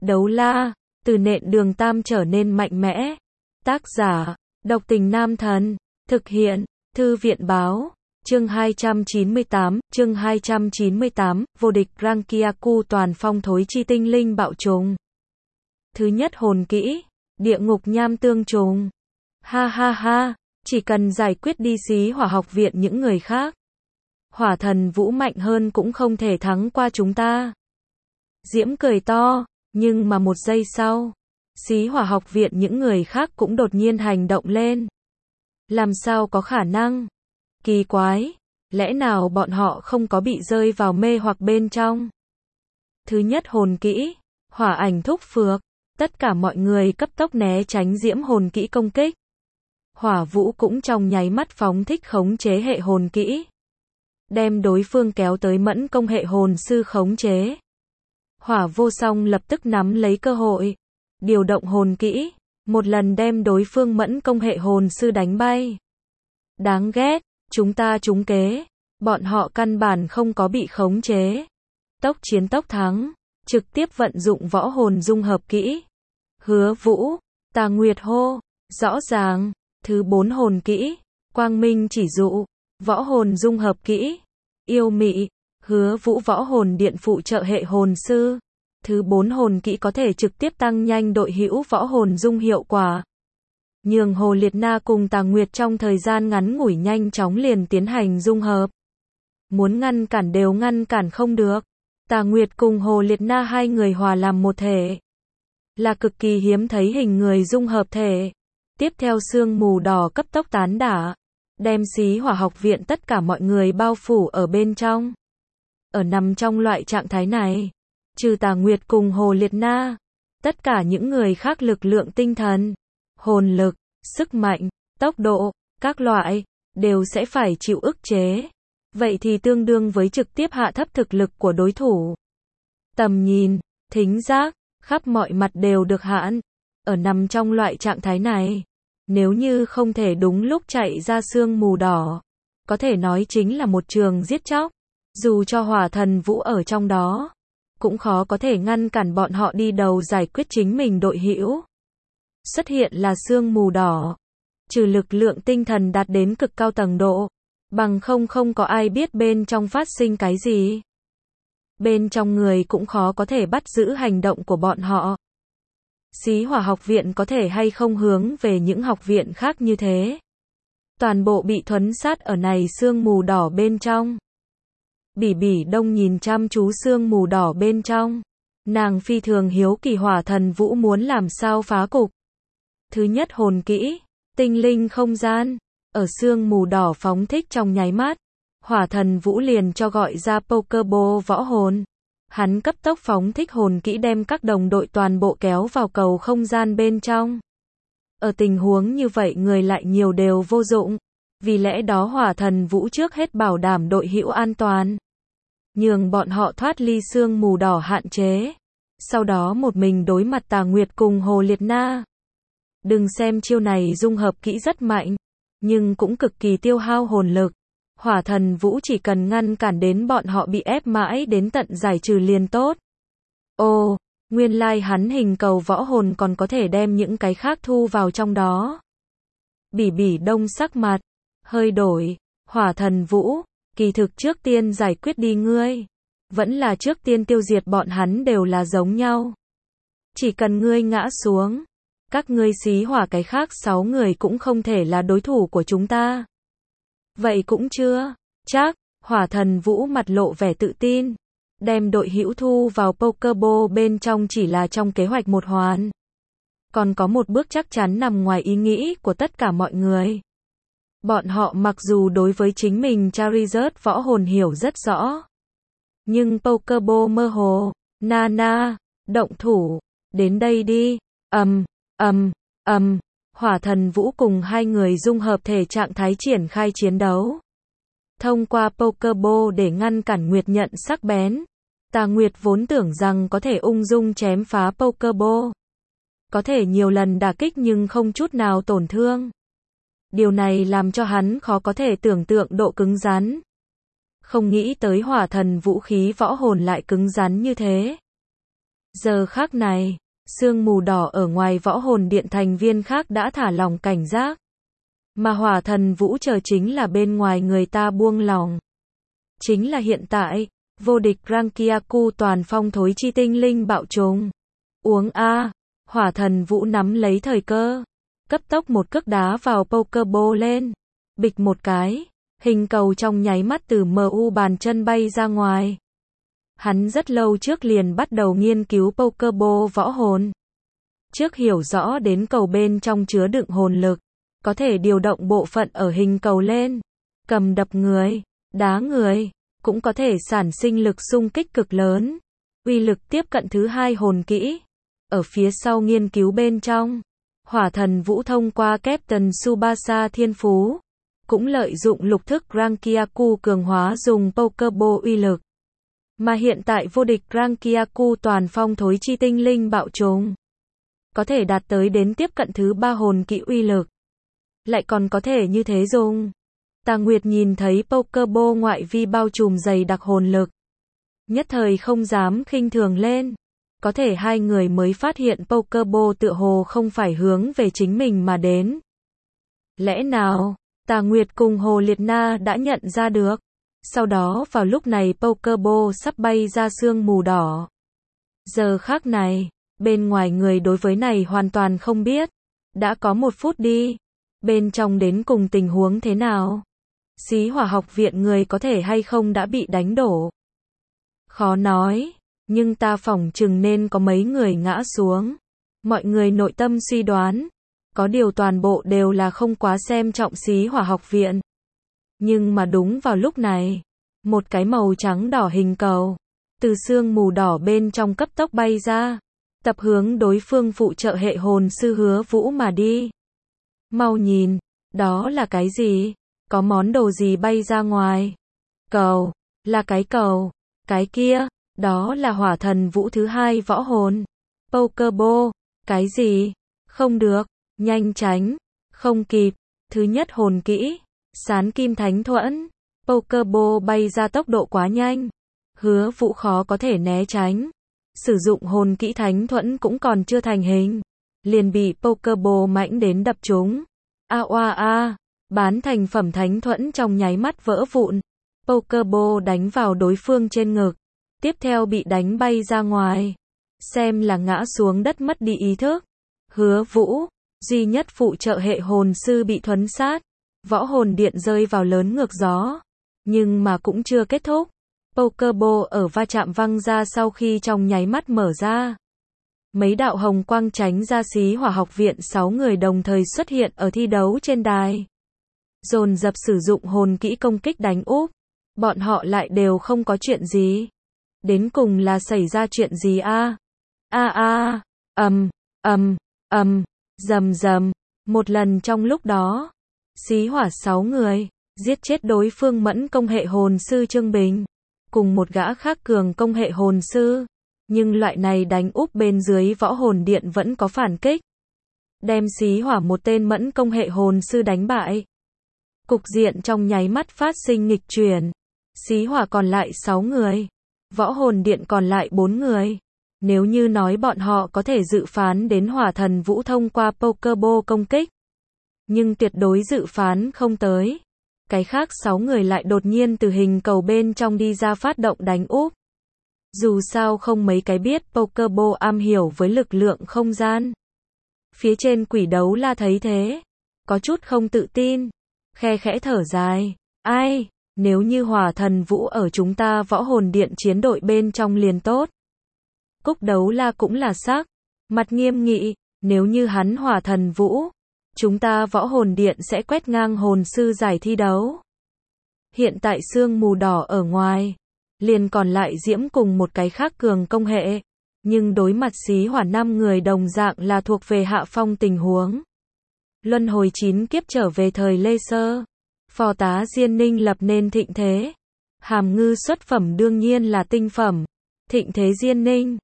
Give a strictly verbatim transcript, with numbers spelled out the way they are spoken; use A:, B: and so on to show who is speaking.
A: Đấu la, từ nện đường tam trở nên mạnh mẽ. Tác giả, độc tình nam thần. Thực hiện, thư viện báo. Chương hai trăm chín mươi tám, chương hai trăm chín mươi tám, vô địch Rankiaku toàn phong thối chi tinh linh bạo trùng. Thứ nhất hồn kỹ, địa ngục nham tương trùng. Ha ha ha, chỉ cần giải quyết đi xí hỏa học viện những người khác. Hỏa thần Vũ mạnh hơn cũng không thể thắng qua chúng ta. Diễm cười to, nhưng mà một giây sau, xí hỏa học viện những người khác cũng đột nhiên hành động lên. Làm sao có khả năng? Kỳ quái, lẽ nào bọn họ không có bị rơi vào mê hoặc bên trong? Thứ nhất hồn kỹ, hỏa ảnh thúc phược, tất cả mọi người cấp tốc né tránh diễm hồn kỹ công kích. Hỏa Vũ cũng trong nháy mắt phóng thích khống chế hệ hồn kỹ, đem đối phương kéo tới mẫn công hệ hồn sư khống chế. Hỏa Vô Song lập tức nắm lấy cơ hội, điều động hồn kỹ, một lần đem đối phương mẫn công hệ hồn sư đánh bay. Đáng ghét, chúng ta trúng kế, bọn họ căn bản không có bị khống chế. Tốc chiến tốc thắng, trực tiếp vận dụng võ hồn dung hợp kỹ. Hứa Vũ, Tà Nguyệt hô, rõ ràng, thứ bốn hồn kỹ, Quang Minh chỉ dụ, võ hồn dung hợp kỹ. Yêu mị, Hứa Vũ võ hồn điện phụ trợ hệ hồn sư. Thứ bốn hồn kỹ có thể trực tiếp tăng nhanh đội hữu võ hồn dung hiệu quả. Nhường Hồ Liệt Na cùng Tà Nguyệt trong thời gian ngắn ngủi nhanh chóng liền tiến hành dung hợp. Muốn ngăn cản đều ngăn cản không được. Tà Nguyệt cùng Hồ Liệt Na hai người hòa làm một thể, là cực kỳ hiếm thấy hình người dung hợp thể. Tiếp theo sương mù đỏ cấp tốc tán đả, đem xí hỏa học viện tất cả mọi người bao phủ ở bên trong. Ở nằm trong loại trạng thái này, trừ Tà Nguyệt cùng Hồ Liệt Na, tất cả những người khác lực lượng tinh thần, hồn lực, sức mạnh, tốc độ, các loại, đều sẽ phải chịu ức chế. Vậy thì tương đương với trực tiếp hạ thấp thực lực của đối thủ. Tầm nhìn, thính giác, khắp mọi mặt đều được hạn. Ở nằm trong loại trạng thái này, nếu như không thể đúng lúc chạy ra sương mù đỏ, có thể nói chính là một trường giết chóc. Dù cho hỏa thần Vũ ở trong đó, cũng khó có thể ngăn cản bọn họ đi đầu giải quyết chính mình đội hữu. Xuất hiện là sương mù đỏ, trừ lực lượng tinh thần đạt đến cực cao tầng độ, bằng không không có ai biết bên trong phát sinh cái gì. Bên trong người cũng khó có thể bắt giữ hành động của bọn họ. Xí hỏa học viện có thể hay không hướng về những học viện khác như thế. Toàn bộ bị thuấn sát ở này sương mù đỏ bên trong. Bỉ Bỉ Đông nhìn chăm chú sương mù đỏ bên trong. Nàng phi thường hiếu kỳ hỏa thần Vũ muốn làm sao phá cục. Thứ nhất hồn kỹ, tinh linh không gian, ở sương mù đỏ phóng thích trong nháy mắt. Hỏa thần Vũ liền cho gọi ra Pokeball võ hồn. Hắn cấp tốc phóng thích hồn kỹ đem các đồng đội toàn bộ kéo vào cầu không gian bên trong. Ở tình huống như vậy người lại nhiều đều vô dụng. Vì lẽ đó hỏa thần Vũ trước hết bảo đảm đội hữu an toàn, nhường bọn họ thoát ly sương mù đỏ hạn chế. Sau đó một mình đối mặt Tà Nguyệt cùng Hồ Liệt Na. Đừng xem chiêu này dung hợp kỹ rất mạnh, nhưng cũng cực kỳ tiêu hao hồn lực. Hỏa thần Vũ chỉ cần ngăn cản đến bọn họ bị ép mãi đến tận giải trừ liền tốt. Ồ, nguyên lai like hắn hình cầu võ hồn còn có thể đem những cái khác thu vào trong đó. Bỉ Bỉ Đông sắc mặt hơi đổi, hỏa thần Vũ, kỳ thực trước tiên giải quyết đi ngươi, vẫn là trước tiên tiêu diệt bọn hắn đều là giống nhau. Chỉ cần ngươi ngã xuống, các ngươi xí hỏa cái khác sáu người cũng không thể là đối thủ của chúng ta. Vậy cũng chưa chắc, hỏa thần Vũ mặt lộ vẻ tự tin, đem đội hữu thu vào Pokeball bên trong chỉ là trong kế hoạch một hoàn. Còn có một bước chắc chắn nằm ngoài ý nghĩ của tất cả mọi người. Bọn họ mặc dù đối với chính mình Charizard võ hồn hiểu rất rõ, nhưng Pokeball mơ hồ. Nana, động thủ, đến đây đi. Ầm, ầm, ầm. Hỏa thần Vũ cùng hai người dung hợp thể trạng thái triển khai chiến đấu. Thông qua Pokeball để ngăn cản Nguyệt nhận sắc bén. Tà Nguyệt vốn tưởng rằng có thể ung dung chém phá Pokeball, có thể nhiều lần đả kích nhưng không chút nào tổn thương. Điều này làm cho hắn khó có thể tưởng tượng độ cứng rắn. Không nghĩ tới hỏa thần vũ khí võ hồn lại cứng rắn như thế. Giờ khắc này, sương mù đỏ ở ngoài võ hồn điện thành viên khác đã thả lỏng cảnh giác. Mà hỏa thần vũ chờ chính là bên ngoài người ta buông lòng. Chính là hiện tại, vô địch Rankiaku toàn phong thối chi tinh linh bạo trùng. Uống a, hỏa thần vũ nắm lấy thời cơ. Cấp tốc một cước đá vào Pokeball lên. Bịch một cái, hình cầu trong nháy mắt từ em u bàn chân bay ra ngoài. Hắn rất lâu trước liền bắt đầu nghiên cứu Pokeball võ hồn. Trước hiểu rõ đến cầu bên trong chứa đựng hồn lực, có thể điều động bộ phận ở hình cầu lên, cầm đập người, đá người, cũng có thể sản sinh lực xung kích cực lớn. Uy lực tiếp cận thứ hai hồn kỹ. Ở phía sau nghiên cứu bên trong, hỏa thần vũ thông qua Captain Tsubasa thiên phú, cũng lợi dụng lục thức Rankiaku cường hóa dùng Pokeball uy lực. Mà hiện tại vô địch Rankiaku toàn phong thối chi tinh linh bạo trùng, có thể đạt tới đến tiếp cận thứ ba hồn kỹ uy lực. Lại còn có thể như thế dùng. Tà Nguyệt nhìn thấy Pokeball ngoại vi bao trùm dày đặc hồn lực, nhất thời không dám khinh thường lên. Có thể hai người mới phát hiện Pokeball tựa hồ không phải hướng về chính mình mà đến. Lẽ nào, Tà Nguyệt cùng Hồ Liệt Na đã nhận ra được. Sau đó vào lúc này Pokeball sắp bay ra sương mù đỏ. Giờ khắc này, bên ngoài người đối với này hoàn toàn không biết. Đã có một phút đi. Bên trong đến cùng tình huống thế nào? Xí Hỏa học viện người có thể hay không đã bị đánh đổ? Khó nói, nhưng ta phỏng chừng nên có mấy người ngã xuống. Mọi người nội tâm suy đoán, có điều toàn bộ đều là không quá xem trọng Xí Hỏa học viện. Nhưng mà đúng vào lúc này, một cái màu trắng đỏ hình cầu, từ sương mù đỏ bên trong cấp tốc bay ra, tập hướng đối phương phụ trợ hệ hồn sư Hứa Vũ mà đi. Mau nhìn, đó là cái gì? Có món đồ gì bay ra ngoài? Cầu, là cái cầu, cái kia, đó là hỏa thần vũ thứ hai võ hồn. Pokeball, cái gì? Không được, nhanh tránh, không kịp, thứ nhất hồn kỹ, Sán Kim Thánh Thuẫn. Pokeball bay ra tốc độ quá nhanh, Hứa Vũ khó có thể né tránh. Sử dụng hồn kỹ Thánh Thuẫn cũng còn chưa thành hình, liền bị Pokeball mãnh đến đập trúng. A oa a, bán thành phẩm Thánh Thuẫn trong nháy mắt vỡ vụn. Pokeball đánh vào đối phương trên ngực, tiếp theo bị đánh bay ra ngoài, xem là ngã xuống đất mất đi ý thức. Hứa Vũ, duy nhất phụ trợ hệ hồn sư bị thuấn sát. Võ hồn điện rơi vào lớn ngược gió, nhưng mà cũng chưa kết thúc. Pokeball ở va chạm văng ra sau khi trong nháy mắt mở ra. Mấy đạo hồng quang tránh ra Xí Hỏa học viện sáu người đồng thời xuất hiện ở thi đấu trên đài. Dồn dập sử dụng hồn kỹ công kích đánh úp. Bọn họ lại đều không có chuyện gì. Đến cùng là xảy ra chuyện gì a? A a, ầm, ầm, ầm, rầm rầm. Một lần trong lúc đó, Xí Hỏa sáu người giết chết đối phương mẫn công hệ hồn sư Trương Bình, cùng một gã khác cường công hệ hồn sư. Nhưng loại này đánh úp bên dưới võ hồn điện vẫn có phản kích, đem Xí Hỏa một tên mẫn công hệ hồn sư đánh bại. Cục diện trong nháy mắt phát sinh nghịch chuyển. Xí Hỏa còn lại sáu người, võ hồn điện còn lại bốn người. Nếu như nói bọn họ có thể dự phán đến hỏa thần vũ thông qua Pokeball công kích, nhưng tuyệt đối dự phán không tới. Cái khác sáu người lại đột nhiên từ hình cầu bên trong đi ra phát động đánh úp. Dù sao không mấy cái biết Pokeball am hiểu với lực lượng không gian. Phía trên Quỷ Đấu La thấy thế, có chút không tự tin, khe khẽ thở dài. Ai, nếu như hỏa thần vũ ở chúng ta võ hồn điện chiến đội bên trong liền tốt. Cúc Đấu La cũng là sắc mặt nghiêm nghị, nếu như hắn hỏa thần vũ, chúng ta võ hồn điện sẽ quét ngang hồn sư giải thi đấu. Hiện tại sương mù đỏ ở ngoài, liền còn lại Diễm cùng một cái khác cường công hệ, nhưng đối mặt Xí Hỏa năm người đồng dạng là thuộc về hạ phong tình huống. Luân hồi chín kiếp trở về thời Lê Sơ, phò tá Diên Ninh lập nên thịnh thế. Hàm Ngư xuất phẩm đương nhiên là tinh phẩm, thịnh thế Diên Ninh.